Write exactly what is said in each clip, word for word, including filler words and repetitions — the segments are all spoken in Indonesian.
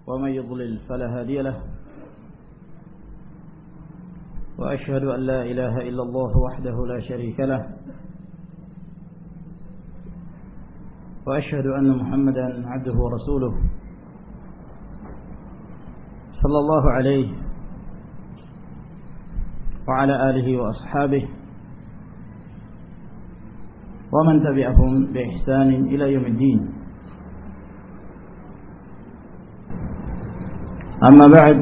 ومن يضلل فلا هادي له وأشهد أن لا إله إلا الله وحده لا شريك له وأشهد أن محمدا عبده ورسوله صلى الله عليه وعلى آله وأصحابه ومن تبعهم بإحسان إلى يوم الدين. أما بعد,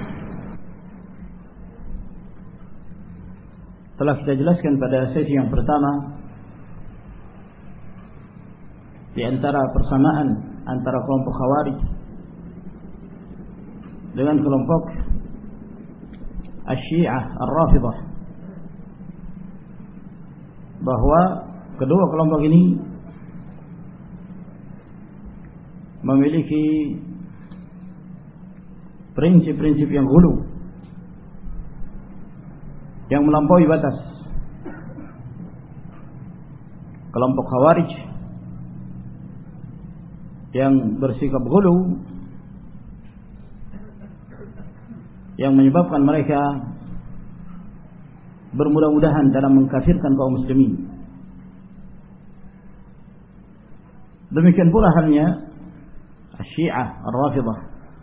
telah kita jelaskan pada sesi yang pertama di antara persamaan antara kelompok Khawarij dengan kelompok Asy-Syiah Ar-Rafidhah, bahwa kedua kelompok ini memiliki prinsip-prinsip yang ghulu, yang melampaui batas. Kelompok Khawarij yang bersikap ghulu, yang menyebabkan mereka bermudah-mudahan dalam mengkafirkan kaum muslimin. Demikian pula halnya Asy-Syiah Ar-Rafidhah,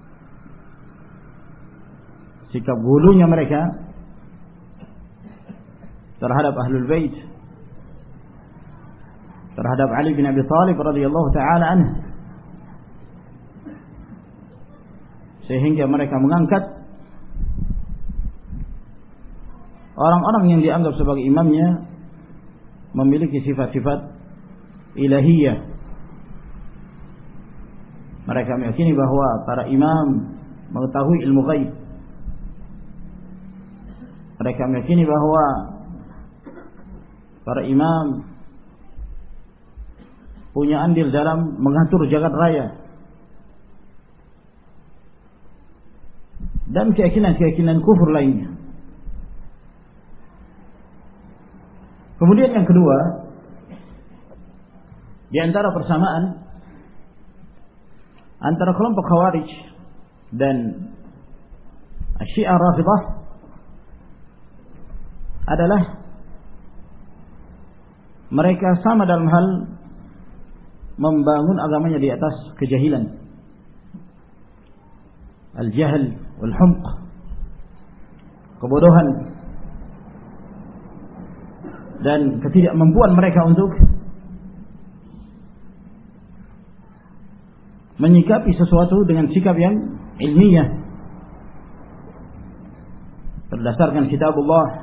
sikap ghulunya mereka terhadap Ahlul Bait, terhadap Ali bin Abi Thalib radhiyallahu taala anhu, sehingga mereka mengangkat orang-orang yang dianggap sebagai imamnya memiliki sifat-sifat ilahiyah. Mereka meyakini bahwa para imam mengetahui ilmu ghaib. Mereka meyakini bahwa para imam punya andil dalam mengatur jagat raya, dan keyakinan-keyakinan kufur lainnya. Kemudian yang kedua, di antara persamaan antara kelompok Khawarij dan Asy-Syiah Rafidhah adalah mereka sama dalam hal membangun agamanya di atas kejahilan, al-jahl wal-humq, kebodohan dan ketidakmampuan mereka untuk menyikapi sesuatu dengan sikap yang ilmiah berdasarkan kitabullah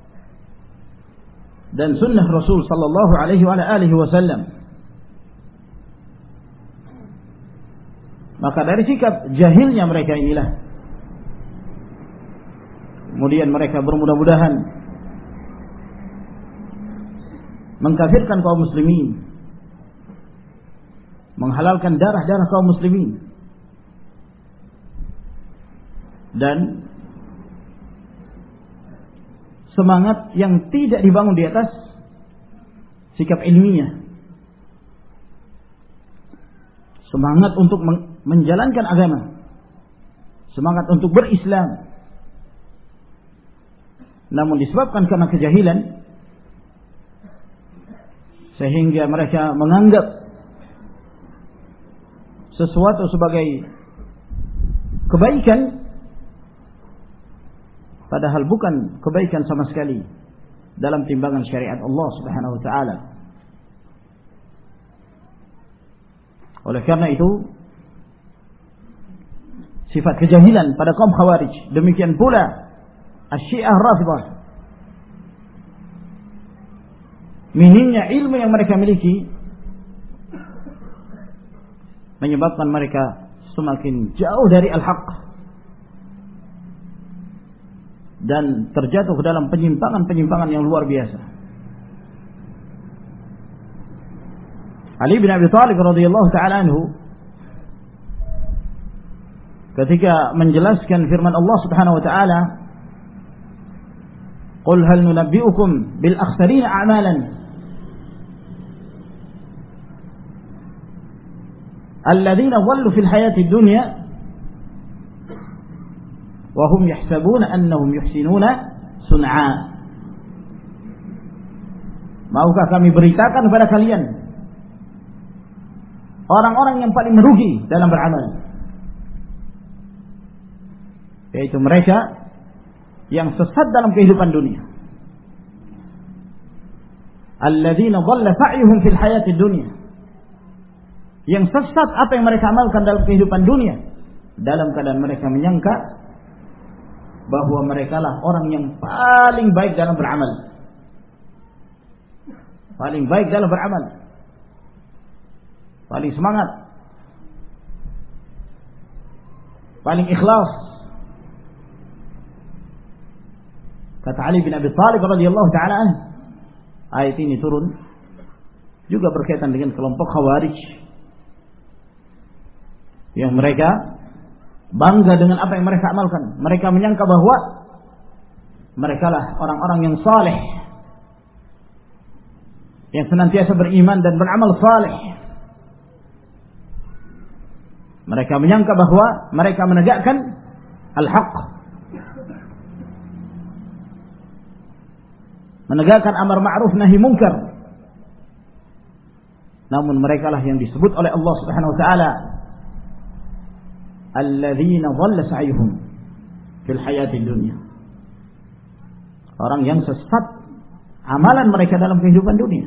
dan sunnah Rasul sallallahu alaihi wa alihi wasallam. Maka dari sikap jahilnya mereka inilah kemudian mereka bermudah-mudahan mengkafirkan kaum muslimin, menghalalkan darah-darah kaum muslimin, dan semangat yang tidak dibangun di atas sikap ilmiah, semangat untuk menjalankan agama, semangat untuk berislam, namun disebabkan karena kejahilan sehingga mereka menganggap sesuatu sebagai kebaikan, padahal bukan kebaikan sama sekali dalam timbangan syariat Allah Subhanahu wa taala. Oleh karena itu, sifat kejahilan pada kaum Khawarij, demikian pula Asy-Syiah Rafidhah, minimnya ilmu yang mereka miliki menyebabkan mereka semakin jauh dari al-haq dan terjatuh ke dalam penyimpangan-penyimpangan yang luar biasa. Ali bin Abi Thalib radhiyallahu taala anhu ketika menjelaskan firman Allah Subhanahu wa taala, "Qul hal nunabbi'ukum bil akhsarina a'malan alladzina dhallu fil hayati dunya wa hum yahsabuna annahum yuhsinuna sun'a. Maukah kami beritakan kepada kalian orang-orang yang paling merugi dalam beramal, yaitu mereka yang sesat dalam kehidupan dunia. Alladzina dhalla sa'yuhum fil hayatid dunya. Yang sesat apa yang mereka amalkan dalam kehidupan dunia, dalam keadaan mereka menyangka bahwa mereka lah orang yang paling baik dalam beramal. Paling baik dalam beramal. Paling semangat. Paling ikhlas. Kata Ali bin Abi Thalib radhiyallahu ta'ala anhu, ayat ini turun juga berkaitan dengan kelompok Khawarij yang mereka bangga dengan apa yang mereka amalkan. Mereka menyangka bahwa mereka lah orang-orang yang saleh, yang senantiasa beriman dan beramal saleh. Mereka menyangka bahwa mereka menegakkan al-haq, menegakkan amar ma'ruf nahi munkar. Namun mereka lah yang disebut oleh Allah Subhanahu wa taala alladzina dhalla sa'yuhum fil hayatid dunya. Orang yang sesat amalan mereka dalam kehidupan dunia.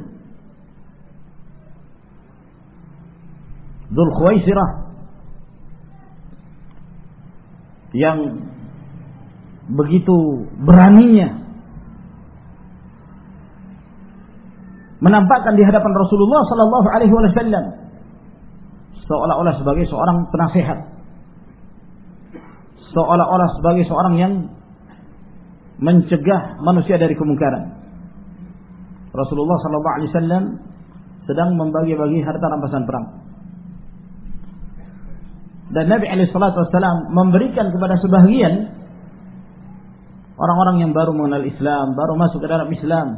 Dzul Khuwaisirah yang begitu beraninya menampakkan di hadapan Rasulullah sallallahu alaihi wasallam seolah-olah sebagai seorang penasehat, seolah-olah sebagai seorang yang mencegah manusia dari kemungkaran. Rasulullah sallallahu alaihi wasallam sedang membagi-bagi harta rampasan perang. Dan Nabi alaihi salatu wasallam memberikan kepada sebahagian orang-orang yang baru mengenal Islam, baru masuk ke dalam Islam,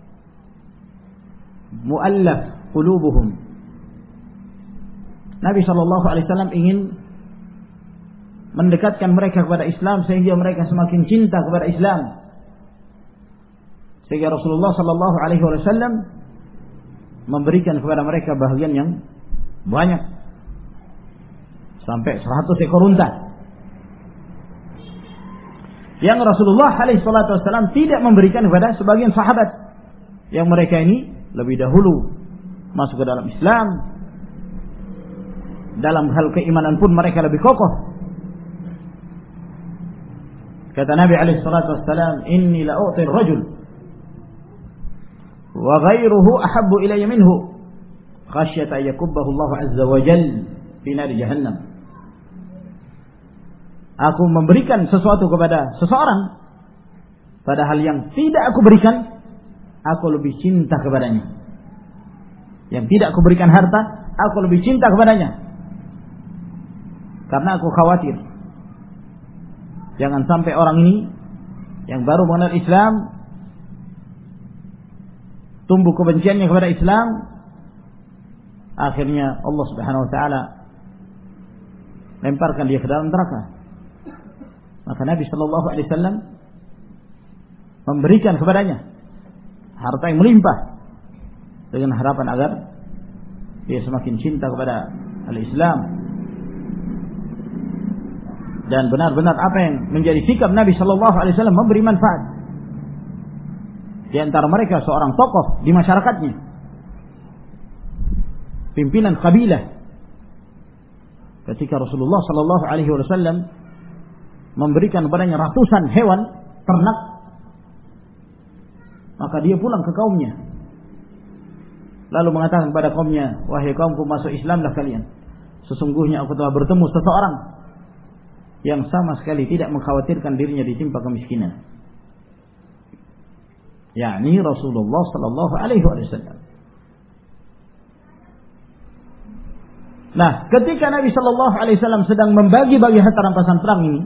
mu'allaf qulubuhum. Nabi sallallahu alaihi wasallam ingin mendekatkan mereka kepada Islam sehingga mereka semakin cinta kepada Islam. Sehingga Rasulullah sallallahu alaihi wasallam memberikan kepada mereka bahagian yang banyak, sampai seratus ekor unta. Yang Rasulullah alaihi wasallam tidak memberikan kepada sebagian sahabat yang mereka ini lebih dahulu masuk ke dalam Islam. Dalam hal keimanan pun mereka lebih kokoh. Kata Nabi alaihi wasallam, "Inni la u'ti ar-rajul wa ghayruhu ahabbu ilayya minhu khasyata yakubbahu Allah azza wa jalla fi nar jahannam." Aku memberikan sesuatu kepada seseorang, padahal yang tidak aku berikan, aku lebih cinta kepadanya. Yang tidak aku berikan harta, aku lebih cinta kepadanya. Karena aku khawatir jangan sampai orang ini yang baru mengenal Islam tumbuh kebenciannya kepada Islam, akhirnya Allah Subhanahu wa taala lemparkan dia ke dalam neraka. Maka Nabi sallallahu alaihi wasallam memberikan kepadanya harta yang melimpah dengan harapan agar dia semakin cinta kepada al-Islam. Dan benar-benar apa yang menjadi sikap Nabi sallallahu alaihi wasallam memberi manfaat. Di antara mereka seorang tokoh di masyarakatnya, pimpinan kabilah. Ketika Rasulullah sallallahu alaihi wasallam memberikan kepadanya ratusan hewan ternak, maka dia pulang ke kaumnya, lalu mengatakan kepada kaumnya, "Wahai kaumku, masuk Islamlah kalian. Sesungguhnya aku telah bertemu seseorang yang sama sekali tidak mengkhawatirkan dirinya ditimpa kemiskinan." yakni Rasulullah sallallahu alaihi wasallam. Nah, ketika Nabi sallallahu alaihi wasallam sedang membagi-bagi harta rampasan perang ini,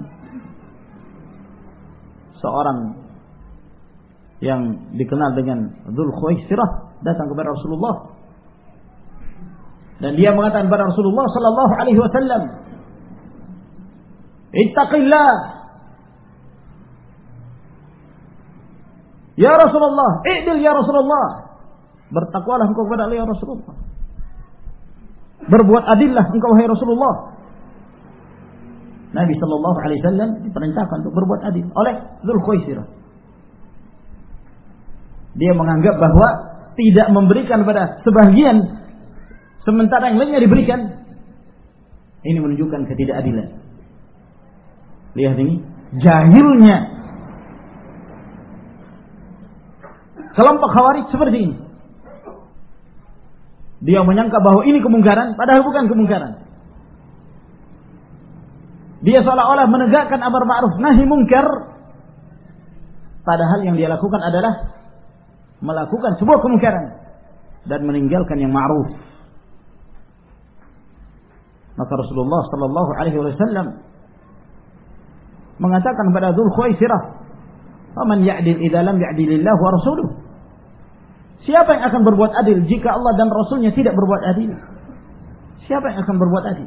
seorang yang dikenal dengan Dzul Khuwaisirah datang kepada Rasulullah dan dia mengatakan kepada Rasulullah sallallahu alaihi wasallam, "Ittaqillah Ya Rasulullah, i'dil ya Rasulullah. Bertakwalah engkau kepada Allah ya Rasulullah. Berbuat adillah engkau wahai Rasulullah. Nabi sallallahu alaihi wasallam diperintahkan untuk berbuat adil oleh Dzulkhuwaisirah. Dia menganggap bahwa tidak memberikan pada sebagian sementara yang lainnya diberikan. Ini menunjukkan ketidakadilan. Lihat ini, jahilnya kelompok Khawarij seperti ini. Dia menyangka bahwa ini kemungkaran, padahal bukan kemungkaran. Dia seolah-olah menegakkan amar ma'ruf nahi munkar, padahal yang dia lakukan adalah melakukan sebuah kemungkaran dan meninggalkan yang ma'ruf. Maka Rasulullah sallallahu alaihi wasallam mengatakan kepada Dzulkhuwaisirah, "Faman ya'dil idza lam ya'dilillah wa rasuluh?" Siapa yang akan berbuat adil jika Allah dan Rasulnya tidak berbuat adil? Siapa yang akan berbuat adil?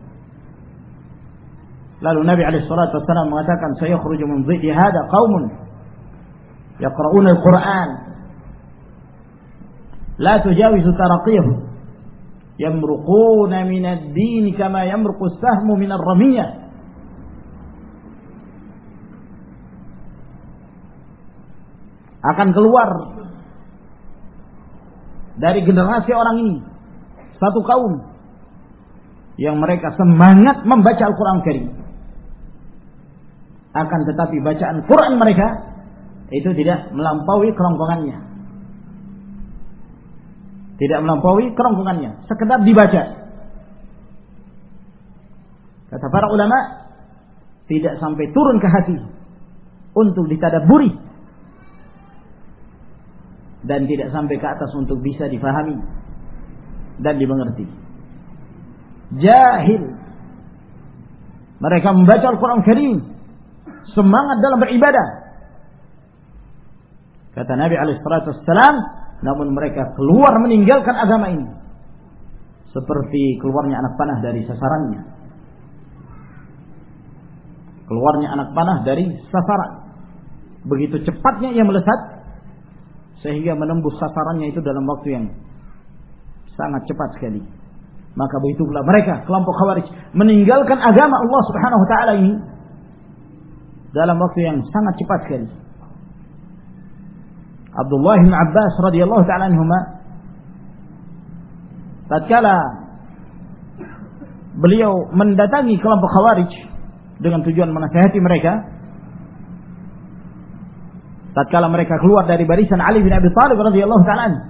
Lalu Nabi alaihi salatu wasallam mengatakan, "Sayakhruju min dhiddi hadha qaumun yaqra'una al-Qur'an la tujawizu taraqiyahum yamruquna min ad-din kama yamruqu as-sahmu min ar-ramiyah." Akan keluar dari generasi orang ini satu kaum yang mereka semangat membaca Al-Quran Karim, akan tetapi bacaan Quran mereka itu tidak melampaui kerongkongannya, tidak melampaui kerongkongannya, sekedar dibaca. Kata para ulama, tidak sampai turun ke hati untuk ditadabburi, dan tidak sampai ke atas untuk bisa difahami dan dimengerti. Jahil. Mereka membaca Al-Quran Karim, semangat dalam beribadah. Kata Nabi alaihi salatu wassalam, namun mereka keluar meninggalkan agama ini seperti keluarnya anak panah dari sasarannya. Keluarnya anak panah dari sasaran. Begitu cepatnya ia melesat sehingga menembus sasarannya itu dalam waktu yang sangat cepat sekali. Maka begitu pula mereka, kelompok Khawarij, meninggalkan agama Allah Subhanahu wa taala ini dalam waktu yang sangat cepat sekali. Abdullah bin Abbas radhiyallahu taala anhuma, tatkala beliau mendatangi kelompok Khawarij dengan tujuan menasihati mereka, tatkala mereka keluar dari barisan Ali bin Abi Thalib radhiyallahu ta'ala anhu,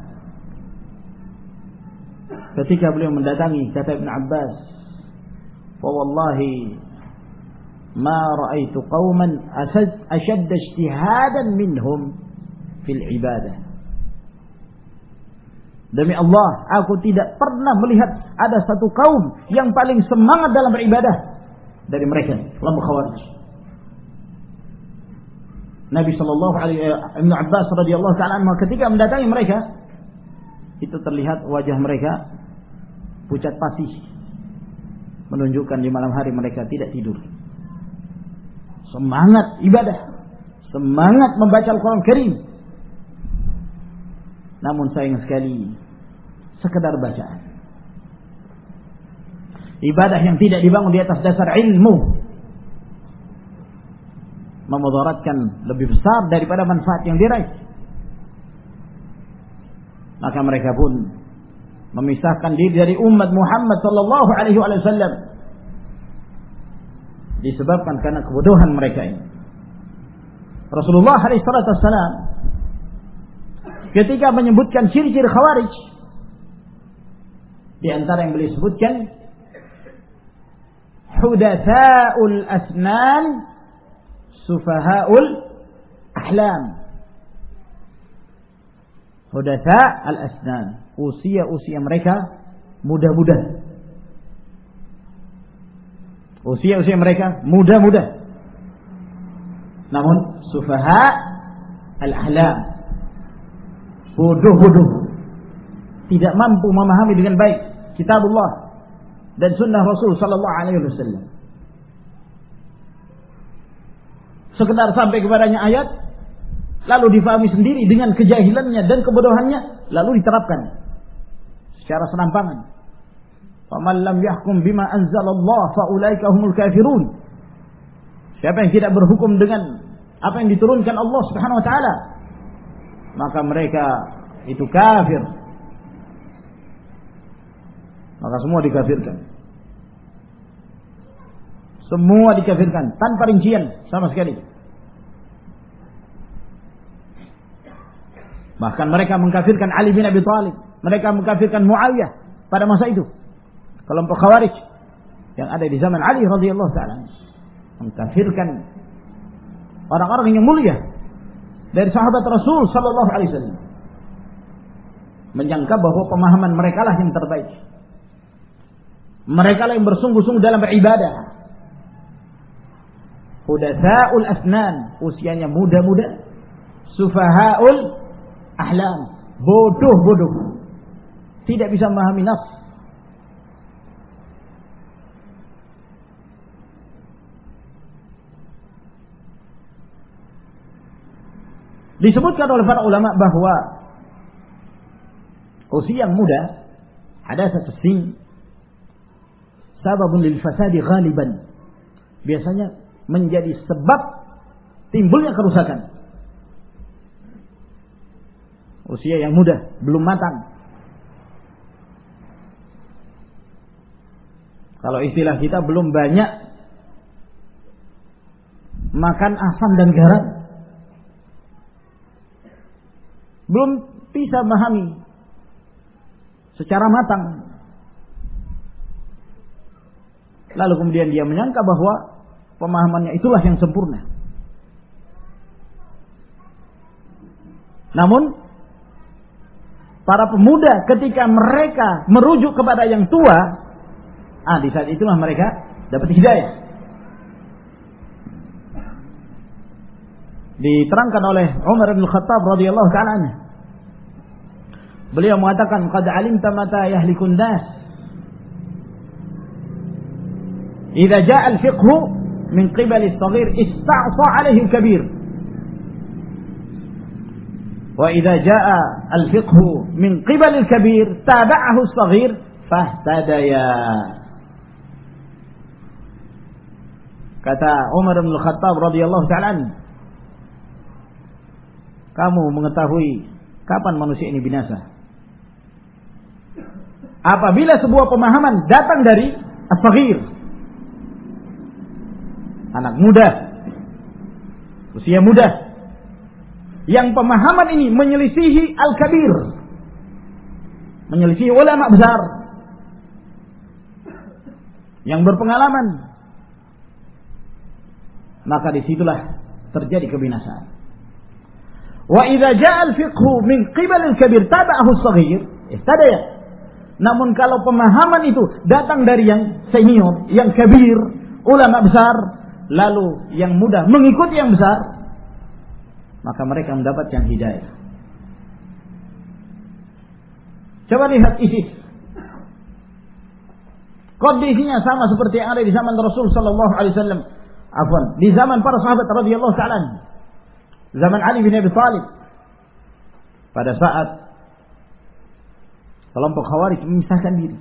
ketika beliau mendatangi, kata Ibn Abbas, "Fa wallahi ma ra'aitu qauman ashadda ijtihadan minhum fil ibadah." Demi Allah, aku tidak pernah melihat ada satu kaum yang paling semangat dalam beribadah dari mereka, kelompok Khawarij. Nabi sallallahu alaihi Ibnu Abbas radhiyallahu ta'ala anhu ketika mendatangi mereka, itu terlihat wajah mereka pucat pasi, menunjukkan di malam hari mereka tidak tidur. Semangat ibadah, semangat membaca Al-Quran Karim. Namun sayang sekali, sekedar bacaan. Ibadah yang tidak dibangun di atas dasar ilmu memudaratkan lebih besar daripada manfaat yang diraih. Maka mereka pun memisahkan diri dari umat Muhammad sallallahu alaihi wasallam disebabkan karena kebodohan mereka ini. Rasulullah alaihi salatu wassalam ketika menyebutkan ciri-ciri Khawarij, di antara yang beliau sebutkan, hudatsaul asnan sufahaul ahlam. Hudatsa al-asnan, usia-usia mereka muda-muda. Usia-usia mereka muda-muda. Namun sufaha al-ahlam, bodoh-bodoh, tidak mampu memahami dengan baik kitabullah dan sunnah Rasul sallallahu alaihi wasallam. Sekedar sampai kepadanya ayat, lalu difahami sendiri dengan kejahilannya dan kebodohannya, lalu diterapkan secara serampangan. Faman lam yahkum bima anzalallah faulaika humul kafirun. Siapa yang tidak berhukum dengan apa yang diturunkan Allah Subhanahu wa taala, maka mereka itu kafir. Maka semua dikafirkan. Semua dikafirkan tanpa rincian sama sekali. Bahkan mereka mengkafirkan Ali bin Abi Thalib, mereka mengkafirkan Muawiyah pada masa itu. Kelompok Khawarij yang ada di zaman Ali radhiyallahu taala mengkafirkan orang-orang yang mulia dari sahabat Rasul sallallahu alaihi wasallam, menyangka bahwa pemahaman mereka lah yang terbaik. Mereka lah yang bersungguh-sungguh dalam beribadah. Hudatsaul asnan, usianya muda-muda. Sufahaul ahlam, bodoh-bodoh, tidak bisa memahami nas. Disebutkan oleh para ulama bahwa usia yang muda, hadatsat as-sin, sababun lil fasadi ghaliban, biasanya menjadi sebab timbulnya kerusakan. Usia yang muda, belum matang. Kalau istilah kita, belum banyak makan asam dan garam, belum bisa memahami secara matang. Lalu kemudian dia menyangka bahwa pemahamannya itulah yang sempurna. Namun para pemuda ketika mereka merujuk kepada yang tua, ah di saat itulah mereka dapat hidayah. Diterangkan oleh Umar bin Khattab radhiyallahu ta'ala anhu. Beliau mengatakan, "Qad 'alimta mata yahlikun nas. Idza ja'a al-fiqhu min qibal as-saghir ista'sa 'alayhi al-kabir. Wa idza ja'a al-fiqhu min qibal al-kabir tabi'ahu as-saghir fahtadaya." Kata Umar bin Khattab radhiyallahu ta'ala anhu, kamu mengetahui kapan manusia ini binasa? Apabila sebuah pemahaman datang dari as-saghir, anak muda, usia muda, yang pemahaman ini menyelisihi al-kabir, menyelisihi ulama besar yang berpengalaman, maka disitulah terjadi kebinasaan. Wa idza ja'a al-fiqhu min qibal al-kabir tabi'ahu as-saghir ihtadaya. Namun kalau pemahaman itu datang dari yang senior, yang kabir, ulama besar, lalu yang muda mengikuti yang besar, maka mereka mendapat yang hidayah. Coba lihat ISIS. Kondisinya sama seperti yang ada di zaman Rasul sallallahu alaihi wasallam. Afwan, di zaman para sahabat radhiyallahu ta'ala, zaman Ali bin Abi Thalib, pada saat kelompok Khawarij memisahkan diri.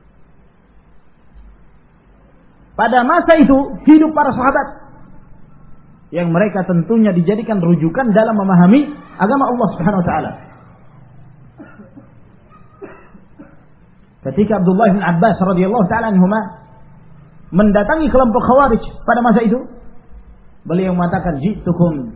Pada masa itu hidup para sahabat yang mereka tentunya dijadikan rujukan dalam memahami agama Allah Subhanahu wa taala. Ketika Abdullah bin Abbas radhiyallahu taala anhuma mendatangi kelompok Khawarij pada masa itu, beliau mengatakan, "Ji'tukum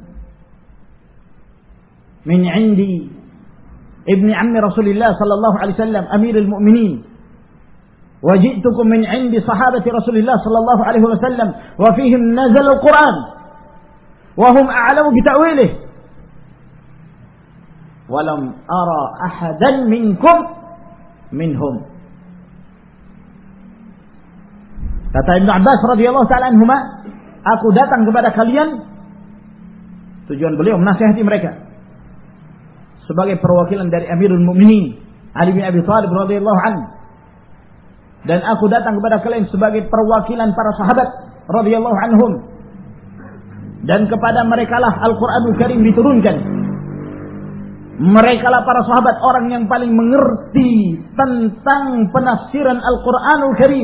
min 'indi ibni ammi Rasulillah sallallahu alaihi wasallam amirul mu'minin, wa ji'tukum min 'indi sahabati Rasulillah sallallahu alaihi wasallam wa fihim nazala al-Qur'an wa hum a'lamu bi ta'wilihi wa lam ara ahadan minkum minhum." Kata Ibnu Abbas radhiyallahu ta'ala anhuma, aku datang kepada kalian, tujuan beliau menasihati mereka sebagai perwakilan dari Amirul Mukminin Ali bin Abi Thalib radhiyallahu anhu, dan aku datang kepada kalian sebagai perwakilan para sahabat radhiyallahu anhum. Dan kepada merekalah Al-Quranul Karim diturunkan. Merekalah para sahabat orang yang paling mengerti tentang penafsiran Al-Quranul Karim.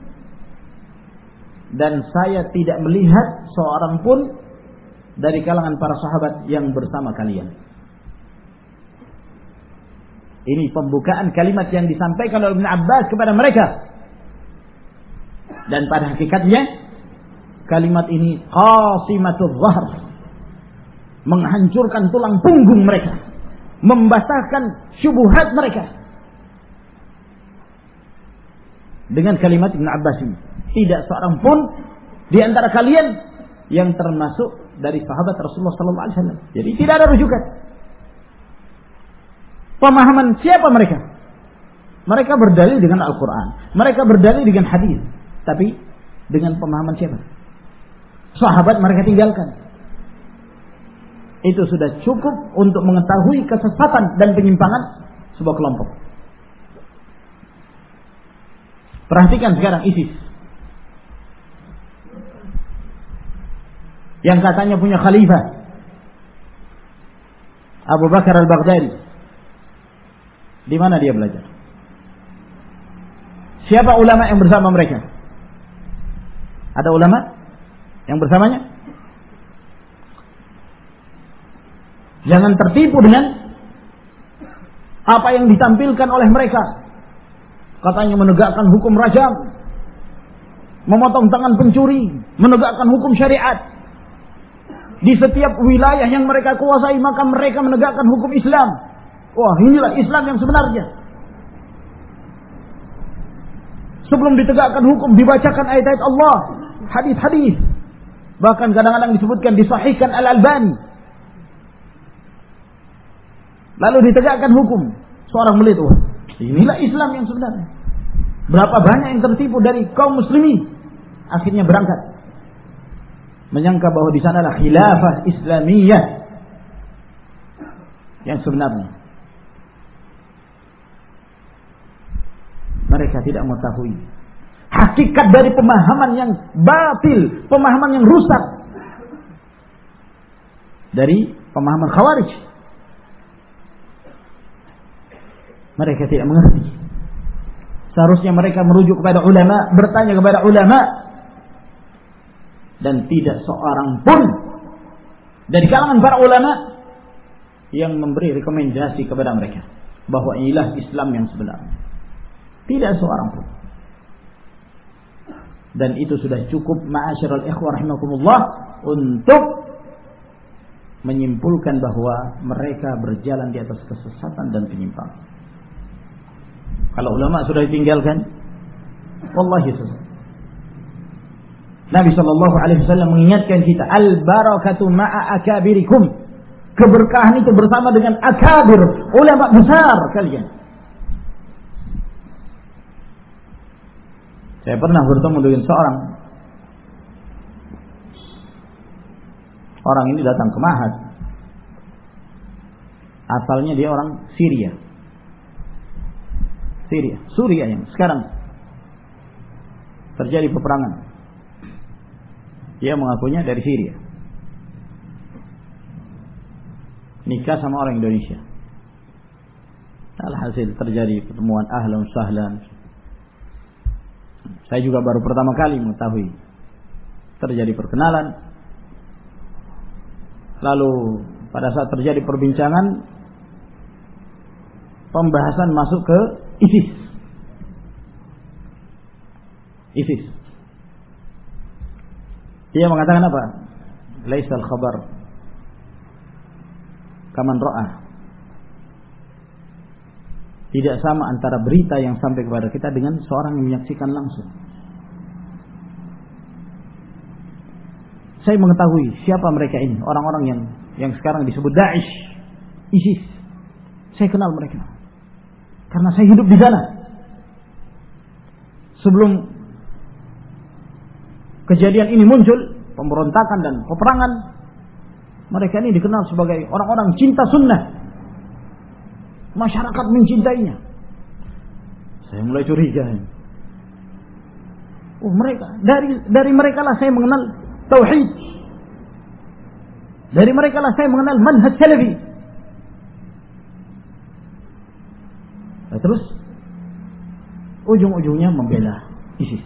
Dan saya tidak melihat seorang pun dari kalangan para sahabat yang bersama kalian. Ini pembukaan kalimat yang disampaikan oleh Ibn Abbas kepada mereka. Dan pada hakikatnya kalimat ini qasimatul zahr, menghancurkan tulang punggung mereka, membasahkan syubhat mereka. Dengan kalimat Ibn Abbas ini, tidak seorang pun di antara kalian yang termasuk dari sahabat Rasulullah sallallahu alaihi wasallam. Jadi tidak ada rujukan. Pemahaman siapa mereka? Mereka berdalil dengan Al-Quran, mereka berdalil dengan hadis, tapi dengan pemahaman siapa? Sahabat mereka tinggalkan. Itu sudah cukup untuk mengetahui kesesatan dan penyimpangan sebuah kelompok. Perhatikan sekarang ISIS, yang katanya punya khalifah Abu Bakar al-Baghdadi. Di mana dia belajar? Siapa ulama yang bersama mereka? Ada ulama yang bersamanya? Jangan tertipu dengan apa yang ditampilkan oleh mereka. Katanya menegakkan hukum rajam, memotong tangan pencuri, menegakkan hukum syariat. Di setiap wilayah yang mereka kuasai maka mereka menegakkan hukum Islam. Wah, inilah Islam yang sebenarnya. Sebelum ditegakkan hukum dibacakan ayat-ayat Allah, hadis-hadis. Bahkan kadang-kadang disebutkan disahihkan Al-Albani. Lalu ditegakkan hukum. Seorang melihat, wah, inilah Islam yang sebenarnya. Berapa banyak yang tertipu dari kaum muslimin, akhirnya berangkat menyangka bahwa di sanalah khilafah Islamiyah yang sebenarnya. Mereka tidak mengetahui hakikat dari pemahaman yang batil, pemahaman yang rusak dari pemahaman Khawarij. Mereka tidak mengerti. Seharusnya mereka merujuk kepada ulama, bertanya kepada ulama, dan tidak seorang pun dari kalangan para ulama yang memberi rekomendasi kepada mereka bahwa inilah Islam yang sebenarnya. Tidak seorang pun. Dan itu sudah cukup ma'asyiral ikhwah rahimakumullah untuk menyimpulkan bahwa mereka berjalan di atas kesesatan dan penyimpangan. Kalau ulama sudah ditinggalkan, wallahi sesat. Nabi sallallahu alaihi wasallam mengingatkan kita, al-barakatu ma'a akabirikum. Keberkahan itu bersama dengan akabir, ulama besar kalian. Saya pernah bertemu dengan seorang orang ini datang ke Ma'had. Asalnya dia orang Syria. Syria, Suriah yang sekarang terjadi peperangan. Dia mengakunya dari Syria. Nikah sama orang Indonesia. Alhasil terjadi pertemuan ahlan sahlan. Saya juga baru pertama kali mengetahui. Terjadi perkenalan. Lalu pada saat terjadi perbincangan, pembahasan masuk ke ISIS. ISIS. Dia mengatakan apa? Laisal khabar kaman ra'ah. Tidak sama antara berita yang sampai kepada kita dengan seorang yang menyaksikan langsung. Saya mengetahui siapa mereka ini, orang-orang yang yang sekarang disebut Daesh, ISIS. Saya kenal mereka karena saya hidup di sana. Sebelum kejadian ini muncul, pemberontakan dan peperangan, mereka ini dikenal sebagai orang-orang cinta sunnah. Masyarakat mencintainya. Saya mulai curiga. Oh, mereka dari dari mereka lah saya mengenal tauhid. Dari mereka lah saya mengenal manhaj salafi. Nah, terus ujung-ujungnya membela ISIS.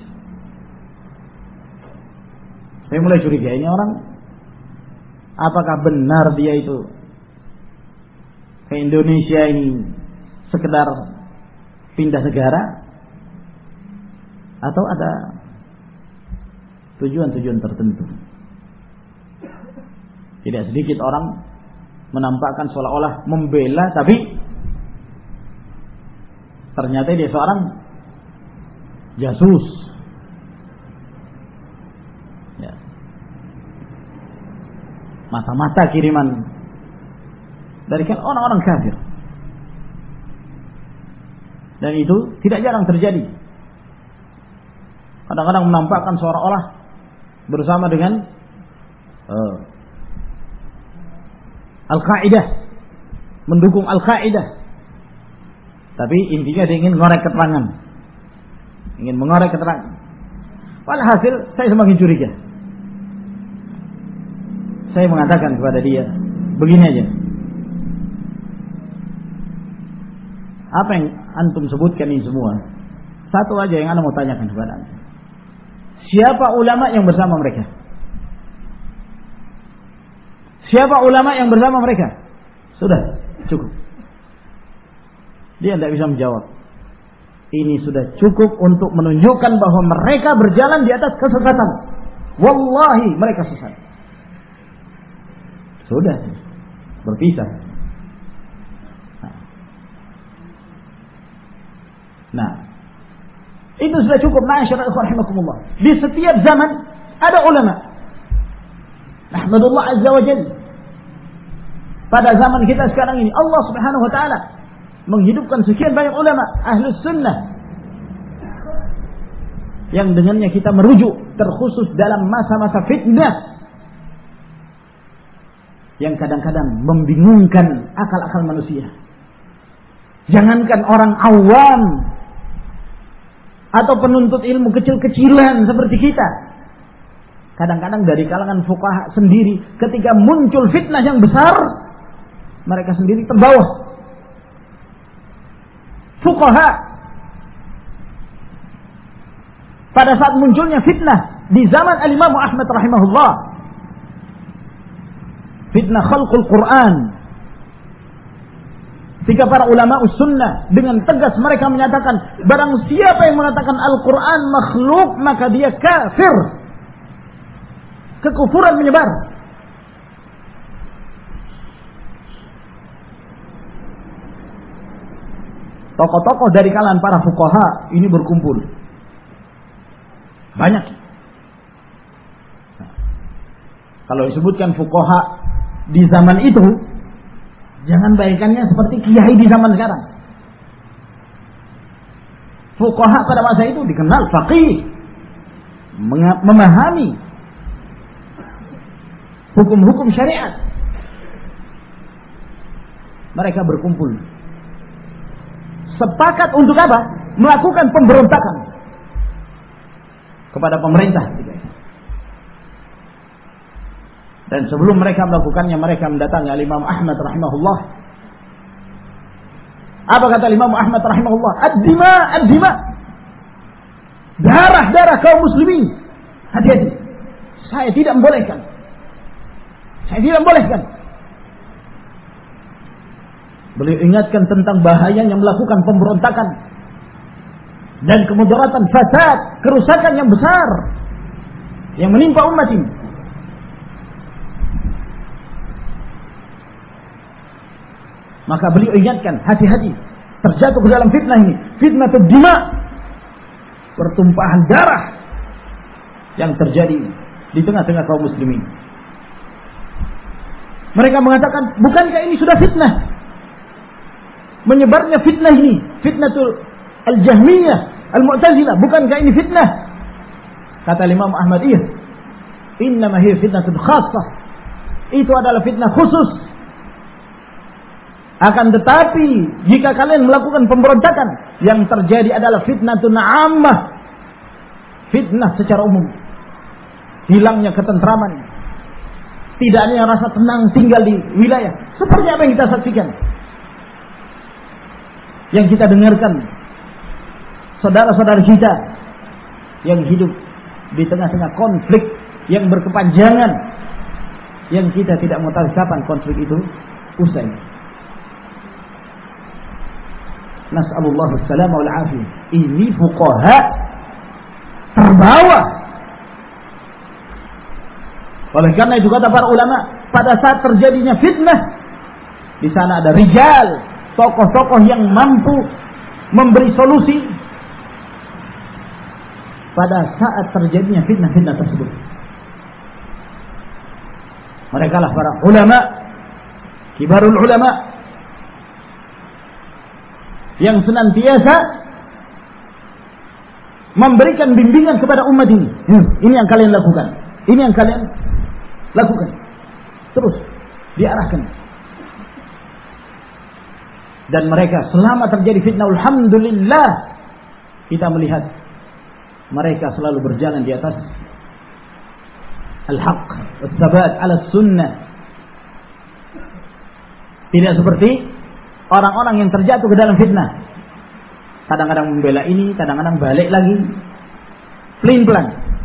Saya mulai curiga, ini orang apakah benar dia itu ke Indonesia ini sekedar pindah negara atau ada tujuan-tujuan tertentu. Tidak sedikit orang menampakkan seolah-olah membela, tapi ternyata dia seorang jasus. Ya. Mata-mata kiriman dari kan orang-orang kafir. Dan itu tidak jarang terjadi. Kadang-kadang menampakkan seolah-olah bersama dengan uh, Al-Qaeda, mendukung Al-Qaeda. Tapi intinya dia ingin mengorek keterangan. Ingin mengorek keterangan. Walhasil saya semakin curiga. Saya mengatakan kepada dia, begini aja. Apa yang antum sebutkan ini semua, satu aja yang ana mau tanyakan kepada antum. Siapa ulama yang bersama mereka? Siapa ulama yang bersama mereka? Sudah, cukup. Dia tidak bisa menjawab. Ini sudah cukup untuk menunjukkan bahwa mereka berjalan di atas kesesatan. Wallahi mereka sesat. Sudah, berpisah. Nah, itu sudah cukup. Ma'asyiral ikhwan rahimakumullah. Di setiap zaman ada ulama. Alhamdulillah azza wa jalla. Pada zaman kita sekarang ini Allah Subhanahu wa taala menghidupkan sekian banyak ulama ahlus sunnah yang dengannya kita merujuk, terkhusus dalam masa-masa fitnah yang kadang-kadang membingungkan akal-akal manusia. Jangankan orang awam atau penuntut ilmu kecil-kecilan seperti kita, kadang-kadang dari kalangan fuqaha sendiri ketika muncul fitnah yang besar, mereka sendiri terbawa. Fuqaha pada saat munculnya fitnah di zaman Al-Imam Ahmad rahimahullah, fitnah khalqul Quran, ketika para ulama sunnah dengan tegas mereka menyatakan, barang siapa yang mengatakan Al-Quran makhluk maka dia kafir. Kekufuran menyebar. Tokoh-tokoh dari kalangan para fuqaha ini berkumpul. Banyak. Nah, kalau disebutkan fuqaha di zaman itu, jangan bayangkannya seperti kiai di zaman sekarang. Fuqaha pada masa itu dikenal faqih, memahami hukum-hukum syariat. Mereka berkumpul, sepakat untuk apa? Melakukan pemberontakan kepada pemerintah. Dan sebelum mereka melakukannya, mereka mendatangi Imam Ahmad rahimahullah. Apa kata Imam Ahmad rahimahullah? Ad-dima, ad-dima. Darah-darah kaum muslimin. Hati-hati. Saya tidak membolehkan. Saya tidak membolehkan. Beliau ingatkan tentang bahayanya melakukan pemberontakan dan kemudaratan fasad, kerusakan yang besar yang menimpa umat ini. Maka beliau ingatkan, hati-hati terjatuh ke dalam fitnah ini, fitnah dima, pertumpahan darah yang terjadi di tengah-tengah kaum muslimin. Mereka mengatakan, bukankah ini sudah fitnah? Menyebarnya fitnah ini, fitnatul al-Jahmiyah, al-Mu'tazilah, bukankah ini fitnah? Kata Imam Ahmad, iya. Innama hiya fitnatul khassah. Itu adalah fitnah khusus. Akan tetapi jika kalian melakukan pemberontakan, yang terjadi adalah fitnatun 'ammah. Fitnah secara umum. Hilangnya ketentraman, tidak ada rasa tenang tinggal di wilayah seperti apa yang kita saksikan, yang kita dengarkan, saudara-saudara kita yang hidup di tengah-tengah konflik yang berkepanjangan, yang kita tidak mengetahui kapan konflik itu usai. Nas'alullah as-salama wal afiyah. Ini fuqaha terbawa. Oleh karena itu kata para ulama, pada saat terjadinya fitnah, di sana ada rijal, tokoh-tokoh yang mampu memberi solusi pada saat terjadinya fitnah-fitnah tersebut. Mereka lah para ulama, kibarul ulama, yang senantiasa memberikan bimbingan kepada umat ini. Hmm, ini yang kalian lakukan, ini yang kalian lakukan, terus diarahkan. Dan mereka selama terjadi fitnah, alhamdulillah, kita melihat mereka selalu berjalan di atas al-haq, al-thabat ala sunnah. Tidak seperti orang-orang yang terjatuh ke dalam fitnah, kadang-kadang membela ini, kadang-kadang balik lagi, pelin-pelan,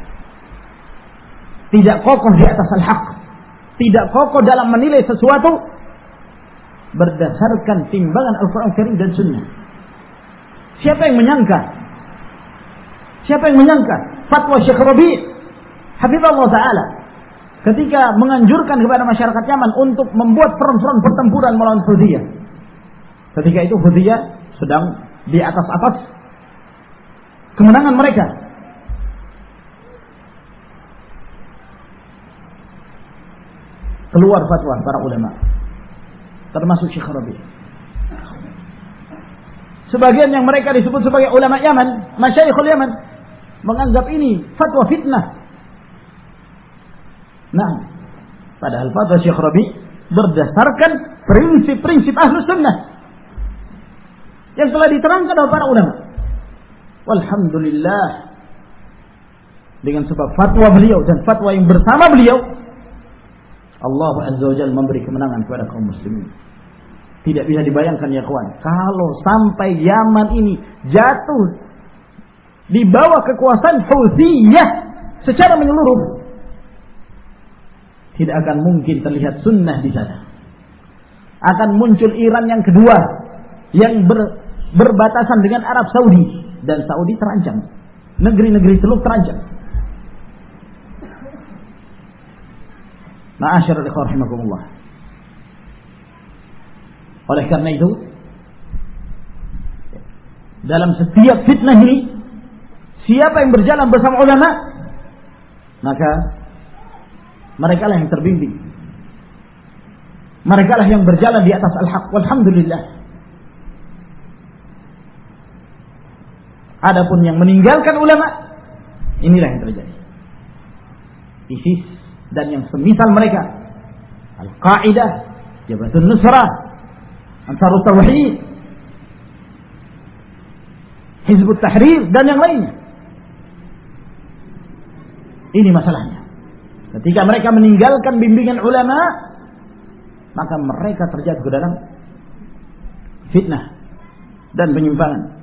tidak kokoh di atas al-haq, tidak kokoh dalam menilai sesuatu berdasarkan timbangan Al-Quran Karim dan Sunnah. Siapa yang menyangka? Siapa yang menyangka fatwa Syekh Rabi' hafizallahu taala ketika menganjurkan kepada masyarakat Yaman untuk membuat front-front pertempuran melawan Hudzayyah. Ketika itu Hudzayyah sedang di atas-atas kemenangan mereka. Keluar fatwa para ulama, termasuk Syekh Rabi'. Sebagian yang mereka disebut sebagai ulama Yaman, masyayikhul Yaman, menganggap ini fatwa fitnah. Nah, padahal fatwa Syekh Rabi' berdasarkan prinsip-prinsip Ahlus Sunnah yang telah diterangkan oleh para ulama. Walhamdulillah, dengan sebab fatwa beliau dan fatwa yang bersama beliau, Allah Azza wa Jalla memberi kemenangan kepada kaum muslimin. Tidak bisa dibayangkan ya kawan, kalau sampai Yaman ini jatuh di bawah kekuasaan Houthiyah secara menyeluruh, tidak akan mungkin terlihat sunnah di sana. Akan muncul Iran yang kedua yang ber, berbatasan dengan Arab Saudi, dan Saudi terancam, negeri-negeri Teluk terancam. Ma'asyiral ikhwah rahimakumullah. Oleh karena itu, dalam setiap fitnah ini, siapa yang berjalan bersama ulama, maka mereka lah yang terbimbing. Mereka lah yang berjalan di atas al-haq. Walhamdulillah. Adapun yang meninggalkan ulama, inilah yang terjadi. ISIS dan yang semisal mereka, Al-Qa'idah, Jabhatun Nusrah, Ansarut Tauhid, Hizbut Tahrir, dan yang lainnya. Ini masalahnya. Ketika mereka meninggalkan bimbingan ulama, maka mereka terjatuh ke dalam fitnah dan penyimpangan.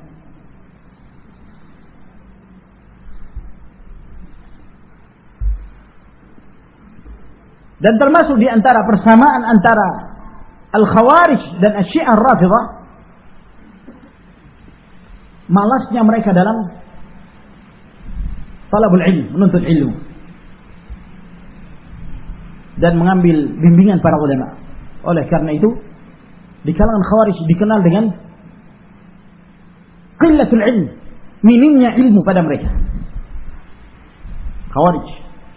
Dan termasuk di antara persamaan antara Al-Khawarij dan Asy-Syiah Ar-Rafidhah, malasnya mereka dalam talabul ilm, menuntut ilmu dan mengambil bimbingan para ulama. Oleh karena itu, di kalangan Khawarij dikenal dengan qillatul ilm, minimnya ilmu pada mereka. Khawarij.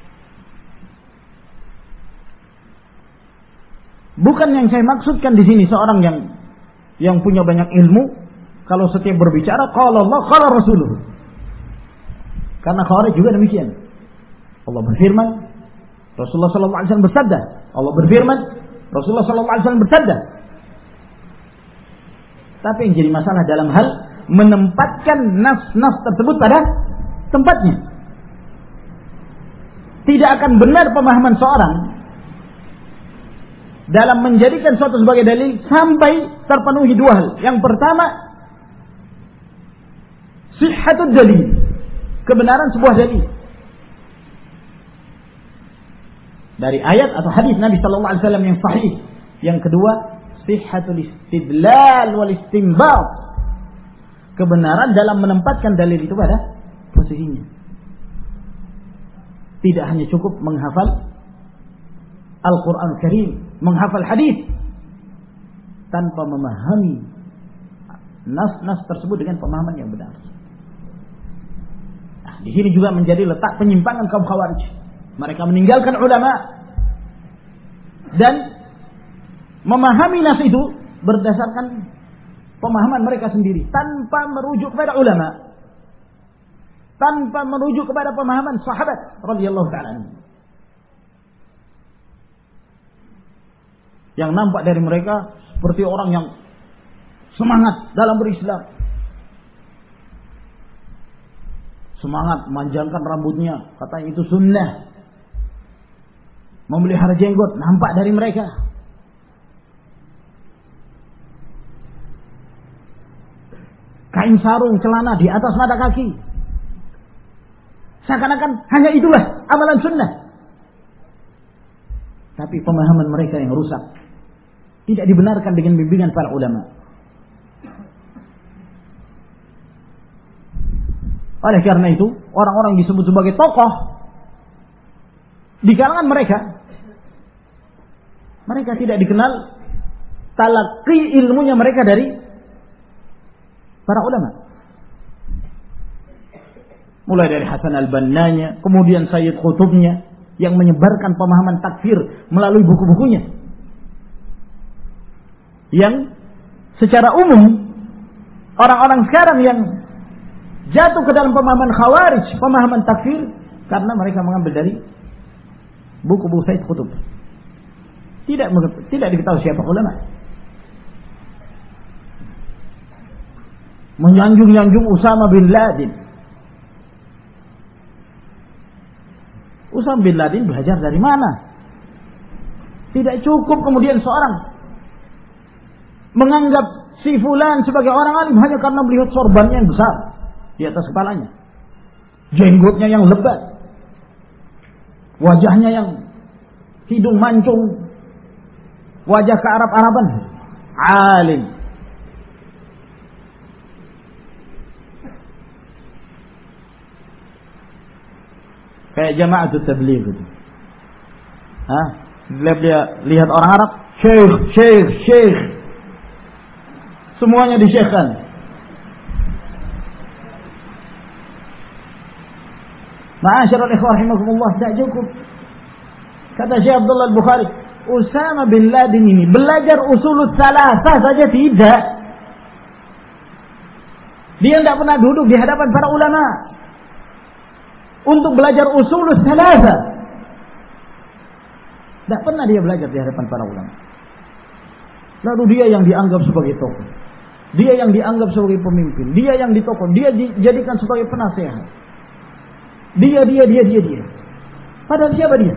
Bukan yang saya maksudkan di sini seorang yang yang punya banyak ilmu, kalau setiap berbicara qala Allah qala Rasulullah. Karena Khawarij juga demikian. Allah berfirman, Rasulullah sallallahu alaihi wasallam bersabda. Allah berfirman, Rasulullah sallallahu alaihi wasallam bersabda. Tapi yang jadi masalah dalam hal menempatkan nas-nas tersebut pada tempatnya. Tidak akan benar pemahaman seorang dalam menjadikan suatu sebagai dalil sampai terpenuhi dua hal. Yang pertama, sihhatud dalil, kebenaran sebuah dalil dari ayat atau hadis Nabi sallallahu alaihi wasallam yang sahih. Yang kedua, sihhatul istidlal wal istinbat, kebenaran dalam menempatkan dalil itu pada posisinya. Tidak hanya cukup menghafal Al-Quran Karim, menghafal hadis tanpa memahami nas-nas tersebut dengan pemahaman yang benar. Nah, di sini juga menjadi letak penyimpangan kaum Khawarij. Mereka meninggalkan ulama dan memahami nas itu berdasarkan pemahaman mereka sendiri tanpa merujuk kepada ulama, tanpa merujuk kepada pemahaman sahabat radhiyallahu ta'ala anhum. Yang nampak dari mereka seperti orang yang semangat dalam berislam, semangat memanjangkan rambutnya, katanya itu sunnah, memelihara jenggot, nampak dari mereka. Kain sarung, celana di atas mata kaki, seakan-akan hanya itulah amalan sunnah. Tapi pemahaman mereka yang rusak, tidak dibenarkan dengan bimbingan para ulama. Oleh karena itu, orang-orang disebut sebagai tokoh di kalangan mereka, mereka tidak dikenal talaqi ilmunya mereka dari para ulama. Mulai dari Hasan al-Bannanya, kemudian Sayyid Qutubnya yang menyebarkan pemahaman takfir melalui buku-bukunya, yang secara umum orang-orang sekarang yang jatuh ke dalam pemahaman Khawarij, pemahaman takfir, karena mereka mengambil dari buku-buku Sayyid Qutub. Tidak tidak diketahui siapa ulama. Menyanjung-yanjung Usama bin Laden. Usama bin Laden belajar dari mana? Tidak cukup kemudian seorang menganggap si fulan sebagai orang alim hanya karena melihat sorbannya yang besar di atas kepalanya, jenggotnya yang lebat, wajahnya yang hidung mancung, wajah kearab-araban, alim. Kayak Jama'atut Tabligh gitu. Hah? Lihat dia lihat orang Arab, syekh, syekh, syekh. Semuanya disyekhkan. Ma'asyiral ikhwah rahimakumullah, tidak cukup. Kata Syekh Abdullah Al-Bukhari, Usama bin Laden ini belajar usulul salasah saja tidak. Dia tidak pernah duduk di hadapan para ulama untuk belajar usulul salasah. Tidak pernah dia belajar di hadapan para ulama. Lalu dia yang dianggap sebagai tokoh, dia yang dianggap sebagai pemimpin, dia yang ditokon, dia dijadikan sebagai penasehat. Dia, dia, dia, dia, dia. Padahal siapa dia?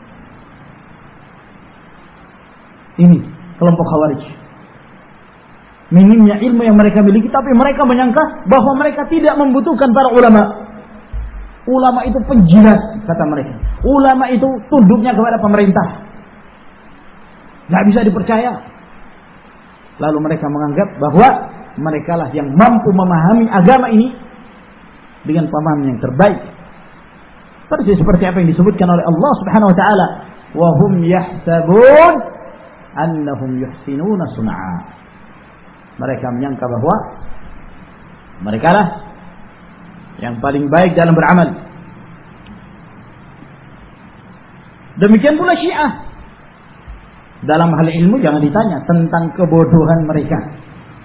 Ini kelompok Khawarij. Minimnya ilmu yang mereka miliki, tapi mereka menyangka bahwa mereka tidak membutuhkan para ulama. Ulama itu penjilat, kata mereka. Ulama itu tunduknya kepada pemerintah, nggak bisa dipercaya. Lalu mereka menganggap bahwa mereka lah yang mampu memahami agama ini dengan pemahaman yang terbaik. Persis seperti apa yang disebutkan oleh Allah Subhanahu wa taala, wa hum yahsabun annahum yuhsinuna sun'a. Mereka menyangka bahwa mereka lah yang paling baik dalam beramal. Demikian pula Syiah. Dalam hal ilmu jangan ditanya tentang kebodohan mereka.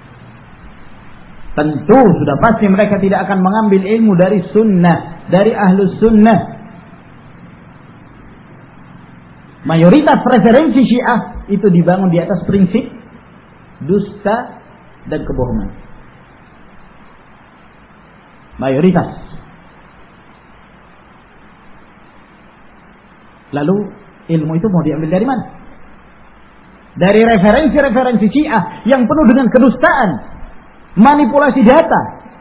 Tentu sudah pasti mereka tidak akan mengambil ilmu dari sunnah, dari ahlus sunnah. Mayoritas referensi Syiah itu dibangun di atas prinsip dusta dan kebohongan. Mayoritas. Lalu ilmu itu mau diambil dari mana? dari referensi-referensi Syiah yang penuh dengan kedustaan, manipulasi data.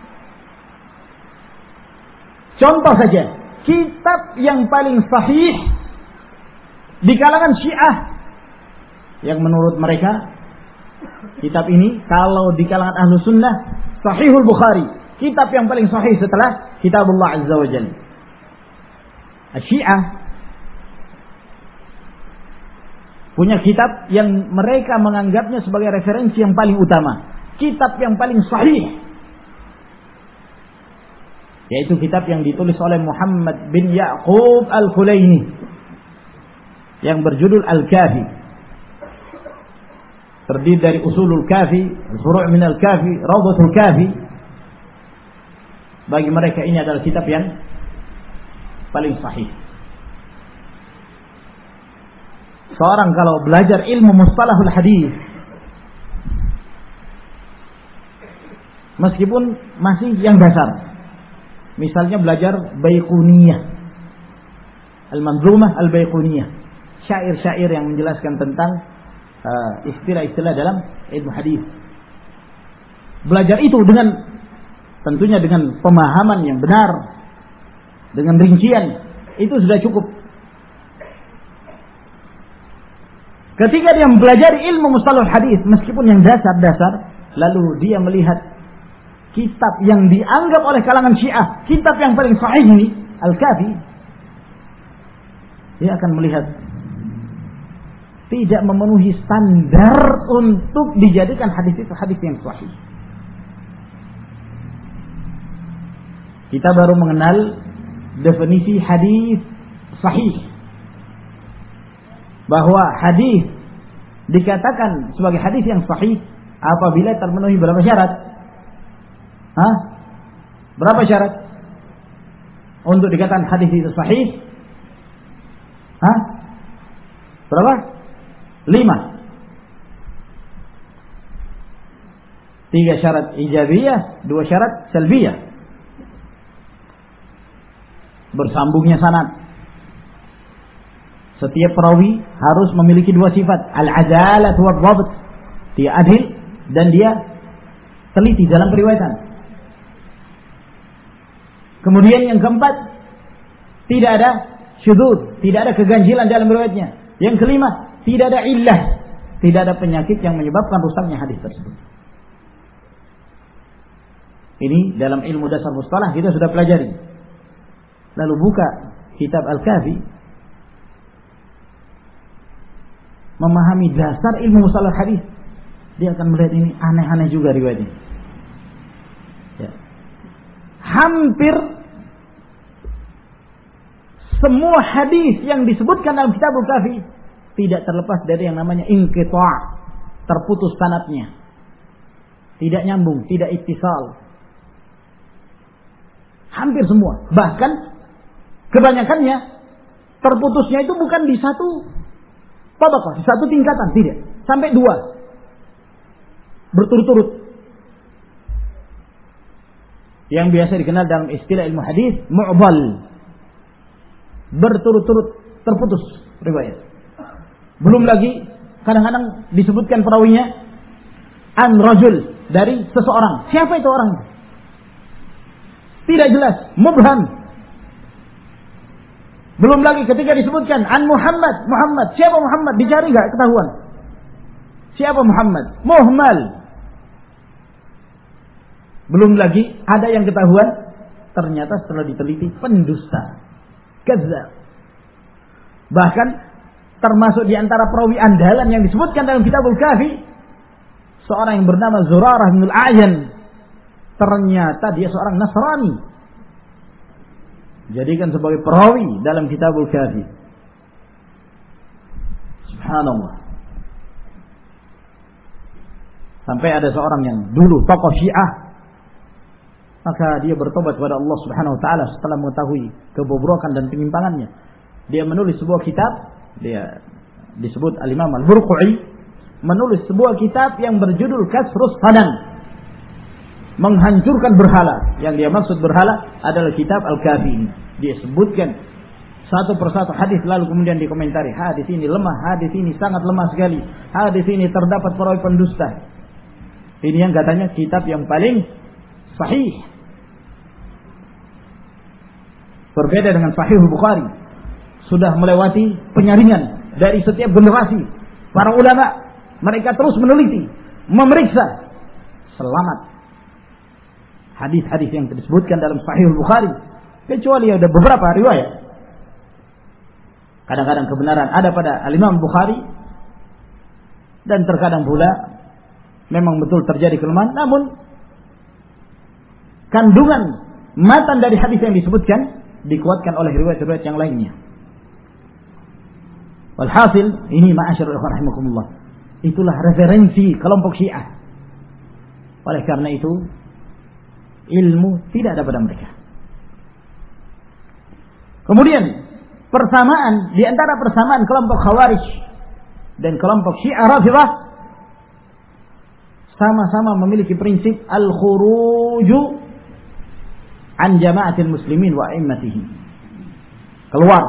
Contoh saja, kitab yang paling sahih di kalangan Syiah yang menurut mereka kitab ini kalau di kalangan Ahlu Sunnah Sahihul Bukhari, kitab yang paling sahih setelah Kitabullah Azza wa Jalla. Syiah punya kitab yang mereka menganggapnya sebagai referensi yang paling utama, kitab yang paling sahih, yaitu kitab yang ditulis oleh Muhammad bin Ya'qub Al-Khulaini yang berjudul Al-Kafi. Terdiri dari Usulul Kafi, Furu' min Al-Kafi, Rawdatul Kafi. Bagi mereka ini adalah kitab yang paling sahih. Seorang kalau belajar ilmu mustalahul hadis, meskipun masih yang dasar, misalnya belajar Baiquniyah, Al-Manzumah Al-Baiquniyah, syair-syair yang menjelaskan tentang uh, istilah-istilah dalam ilmu hadis. Belajar itu dengan tentunya dengan pemahaman yang benar, dengan rincian, itu sudah cukup. Ketika dia mempelajari ilmu mustalah hadis, meskipun yang dasar-dasar, lalu dia melihat kitab yang dianggap oleh kalangan Syiah kitab yang paling sahih ini, Al-Kafi, dia akan melihat tidak memenuhi standar untuk dijadikan hadis itu hadis yang sahih. Kita baru mengenal definisi hadis sahih, bahwa hadis dikatakan sebagai hadis yang sahih apabila terpenuhi berapa syarat? Hah? Berapa syarat untuk dikatakan hadis itu sahih? Hah? Berapa? Lima. Tiga syarat ijabiyah, dua syarat salbiyah. Bersambungnya sanad. Setiap perawi harus memiliki dua sifat, al-adalah wa dhabt. Dia adil dan dia teliti dalam periwayatan. Kemudian yang keempat, tidak ada syudzuz, tidak ada keganjilan dalam riwayatnya. Yang kelima, tidak ada illah, tidak ada penyakit yang menyebabkan rusaknya hadis tersebut. Ini dalam ilmu dasar mustalah kita sudah pelajari. Lalu buka kitab Al-Kafi, memahami dasar ilmu mustalah hadis, dia akan melihat ini aneh-aneh juga riwayatnya. Ya. Hampir semua hadis yang disebutkan dalam kitab Al-Kafi tidak terlepas dari yang namanya inqita', terputus sanadnya, tidak nyambung, tidak ittisal. Hampir semua, bahkan kebanyakannya terputusnya itu bukan di satu tabaqah, di satu tingkatan, tidak, sampai dua berturut-turut. Yang biasa dikenal dalam istilah ilmu hadis mu'dhal, berturut-turut terputus riwayat. Belum lagi kadang-kadang disebutkan perawinya an rajul, dari seseorang. Siapa itu orang? Tidak jelas, mubham. Belum lagi ketika disebutkan an Muhammad, Muhammad, siapa Muhammad? Dicari enggak ketahuan. Siapa Muhammad? Muhmal. Belum lagi ada yang ketahuan, ternyata setelah diteliti pendusta, kadzdzab. Bahkan termasuk di antara perawi andalan yang disebutkan dalam Kitabul Kafi, seorang yang bernama Zurarah bin Al-A'yan, ternyata dia seorang Nasrani, jadikan sebagai perawi dalam Kitabul Kafi. Subhanallah. Sampai ada seorang yang dulu tokoh Syiah, maka dia bertobat kepada Allah Subhanahu wa taala setelah mengetahui kebobrokan dan penyimpangannya. Dia menulis sebuah kitab, dia disebut Al-Imam Al-Burqu'i, menulis sebuah kitab yang berjudul Kasrus Sanam, menghancurkan berhala. Yang dia maksud berhala adalah kitab Al-Kafi ini. Dia sebutkan satu persatu hadis lalu kemudian dikomentari, hadis ini lemah, hadis ini sangat lemah sekali, hadis ini terdapat perawi pendusta. Ini yang katanya kitab yang paling sahih. Berbeda dengan Sahih Bukhari, sudah melewati penyaringan dari setiap generasi. Para ulama mereka terus meneliti, memeriksa, selamat hadis-hadis yang disebutkan dalam Sahih Bukhari, kecuali ada beberapa riwayat. Kadang-kadang kebenaran ada pada Al-Imam Bukhari, dan terkadang pula memang betul terjadi kelemahan, namun kandungan matan dari hadis yang disebutkan dikuatkan oleh riwayat-riwayat yang lainnya. Walhasil, ini ma'asyarul ikhwan rahimakumullah, itulah referensi kelompok Syiah. Oleh karena itu, ilmu tidak ada pada mereka. Kemudian persamaan di antara persamaan kelompok Khawarij dan kelompok Syiah Rafidhah, sama-sama memiliki prinsip al-khuruju an jama'atil muslimin wa a'immatihim. Keluar,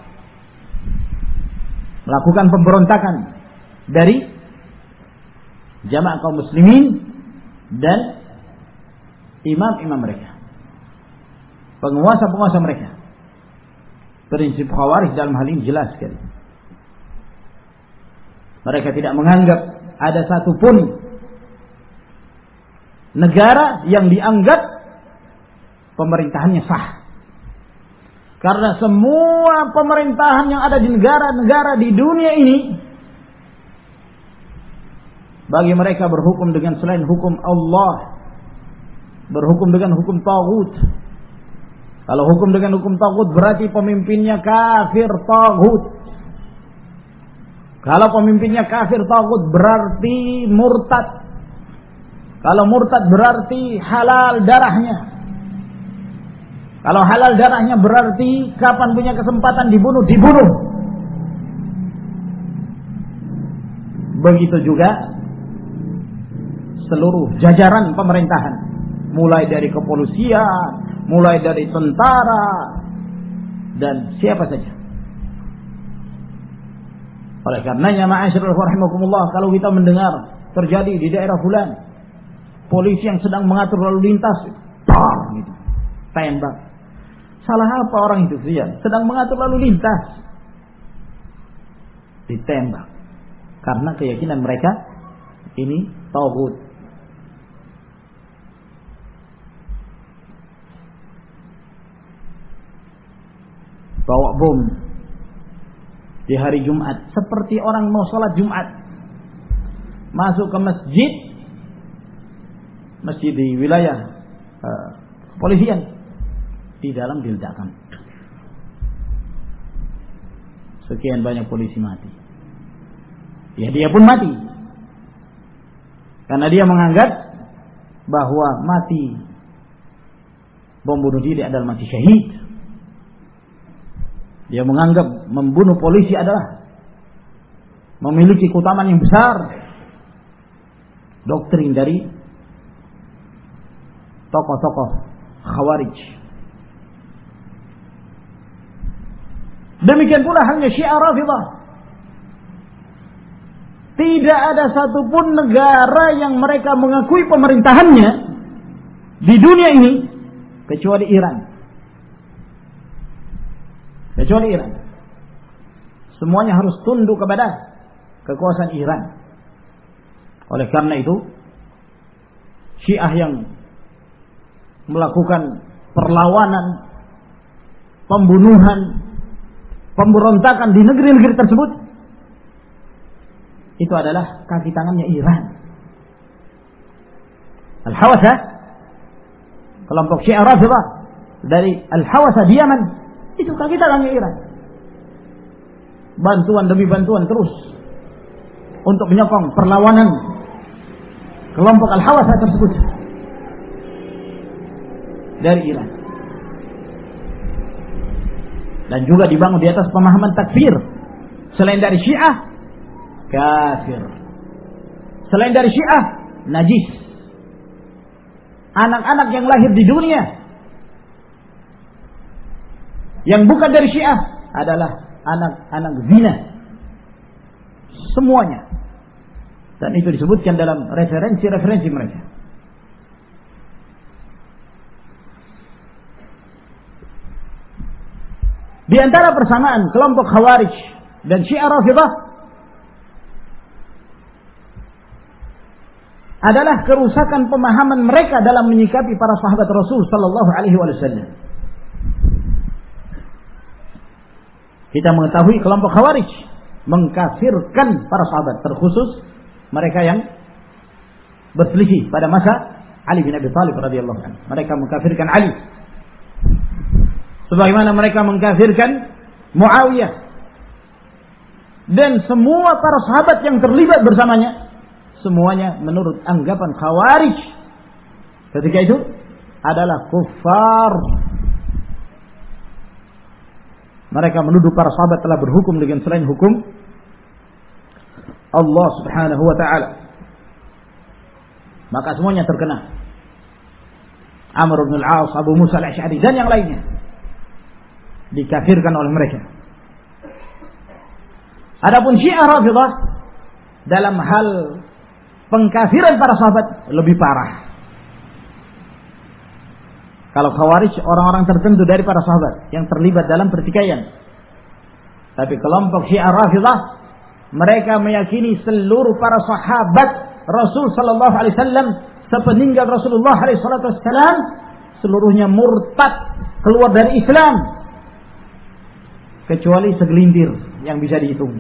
melakukan pemberontakan dari jamaah kaum muslimin dan imam-imam mereka, penguasa-penguasa mereka. Prinsip Khawarij dalam hal ini jelas sekali. Mereka tidak menganggap ada satupun negara yang dianggap pemerintahannya sah. Karena semua pemerintahan yang ada di negara-negara di dunia ini, bagi mereka berhukum dengan selain hukum Allah, berhukum dengan hukum taghut. Kalau hukum dengan hukum taghut berarti pemimpinnya kafir taghut. Kalau pemimpinnya kafir taghut berarti murtad. Kalau murtad berarti halal darahnya. Kalau halal darahnya berarti kapan punya kesempatan dibunuh, dibunuh. Begitu juga seluruh jajaran pemerintahan, mulai dari kepolisian, mulai dari tentara, dan siapa saja. Oleh karenanya, ma'asyiral rahimakumullah, kalau kita mendengar terjadi di daerah fulan, polisi yang sedang mengatur lalu lintas, tar, gitu, tembak. Salah apa orang itu? Dia sedang mengatur lalu lintas, ditembak. Karena keyakinan mereka ini taghut. Bawa bom di hari Jumat, seperti orang mau sholat Jumat, masuk ke masjid, masjid di wilayah uh, kepolisian, di dalam diledakkan. Sekian banyak polisi mati. Ya dia pun mati, karena dia menganggap bahwa mati bom bunuh diri adalah mati syahid. Dia menganggap membunuh polisi adalah memiliki keutamaan yang besar. Doktrin dari tokoh-tokoh Khawarij. Demikian pula halnya Syiah Rafidhah. Tidak ada satupun negara yang mereka mengakui pemerintahannya di dunia ini kecuali Iran. Kecuali Iran. Semuanya harus tunduk kepada kekuasaan Iran. Oleh karena itu, Syiah yang melakukan perlawanan, pembunuhan, pemberontakan di negeri-negeri tersebut, itu adalah kaki tangannya Iran. Al-Hawasa, kelompok Syiah Rafidhah dari Al-Hawasa di Yaman, itu kaki tangannya Iran. Bantuan demi bantuan terus untuk menyokong perlawanan kelompok Al-Hawasa tersebut dari Iran. Dan juga dibangun di atas pemahaman takfir. Selain dari Syiah, kafir. Selain dari Syiah, najis. Anak-anak yang lahir di dunia yang bukan dari Syiah adalah anak-anak zina. Semuanya. Dan itu disebutkan dalam referensi-referensi mereka. Di antara persamaan kelompok Khawarij dan Syiah Rafidhah adalah kerusakan pemahaman mereka dalam menyikapi para sahabat Rasul sallallahu alaihi wasallam. Kita mengetahui kelompok Khawarij mengkafirkan para sahabat, terkhusus mereka yang berselisih pada masa Ali bin Abi Thalib radhiyallahu anhu. Mereka mengkafirkan Ali. Sebagaimana mereka mengkafirkan Muawiyah dan semua para sahabat yang terlibat bersamanya, semuanya menurut anggapan Khawarij ketika itu adalah kufar. Mereka menuduh para sahabat telah berhukum dengan selain hukum Allah Subhanahu wa taala. Maka semuanya terkena. Amr bin al-As, Abu Musa al-Asy'ari dan yang lainnya dikafirkan oleh mereka. Adapun Syiah Rafidhah dalam hal pengkafiran para sahabat lebih parah. Kalau Khawarij orang-orang tertentu dari para sahabat yang terlibat dalam pertikaian. Tapi kelompok Syiah Rafidhah mereka meyakini seluruh para sahabat Rasul sallallahu alaihi wasallam sepeninggal Rasulullah alaihi salatu wasallam seluruhnya murtad, keluar dari Islam. Kecuali segelintir yang bisa dihitung.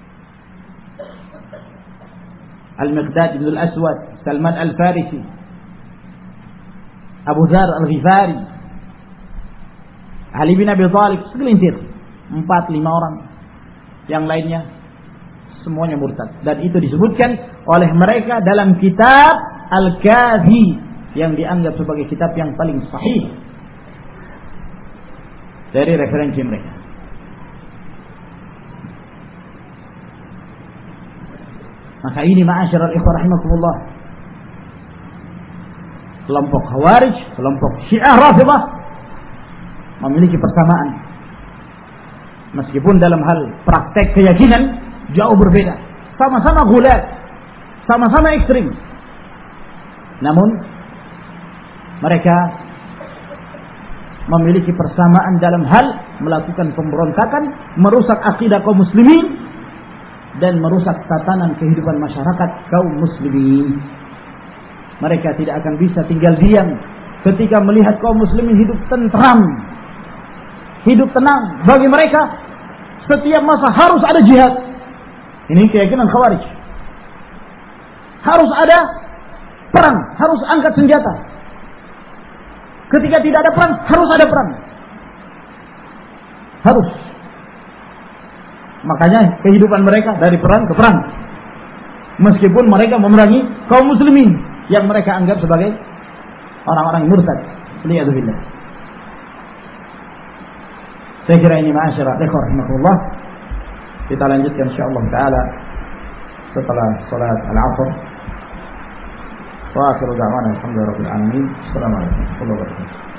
Al-Miqdad bin al-Aswad, Salman al-Farisi, Abu Dzar al-Ghifari, Ali bin Abi Thalib, segelintir, empat lima orang. Yang lainnya semuanya murtad. Dan itu disebutkan oleh mereka dalam kitab Al-Kafi yang dianggap sebagai kitab yang paling sahih dari referensi mereka. Maka ini ma'asyiral ikhwah rahimakumullah, kelompok Khawarij, kelompok Syiah Rafidhah memiliki persamaan. Meskipun dalam hal praktek keyakinan jauh berbeda. Sama-sama gulat, sama-sama ekstrim. Namun mereka memiliki persamaan dalam hal melakukan pemberontakan, merusak akidah kaum muslimin dan merusak tatanan kehidupan masyarakat kaum muslimin. Mereka tidak akan bisa tinggal diam ketika melihat kaum muslimin hidup tentram, hidup tenang. Bagi mereka setiap masa harus ada jihad. Ini keyakinan Khawarij. Harus ada perang, harus angkat senjata. Ketika tidak ada perang, harus ada perang. Harus. Makanya kehidupan mereka dari perang ke perang. Meskipun mereka memerangi kaum muslimin yang mereka anggap sebagai orang-orang murtad. Liyadzubillah. Saya kira ini ma'asyiral ikhwah rahimakumullah. Kita lanjutkan insyaallah taala setelah salat al-'asr. Wa akhiru da'wana alhamdulillahi rabbil alamin. Assalamualaikum warahmatullahi wabarakatuh.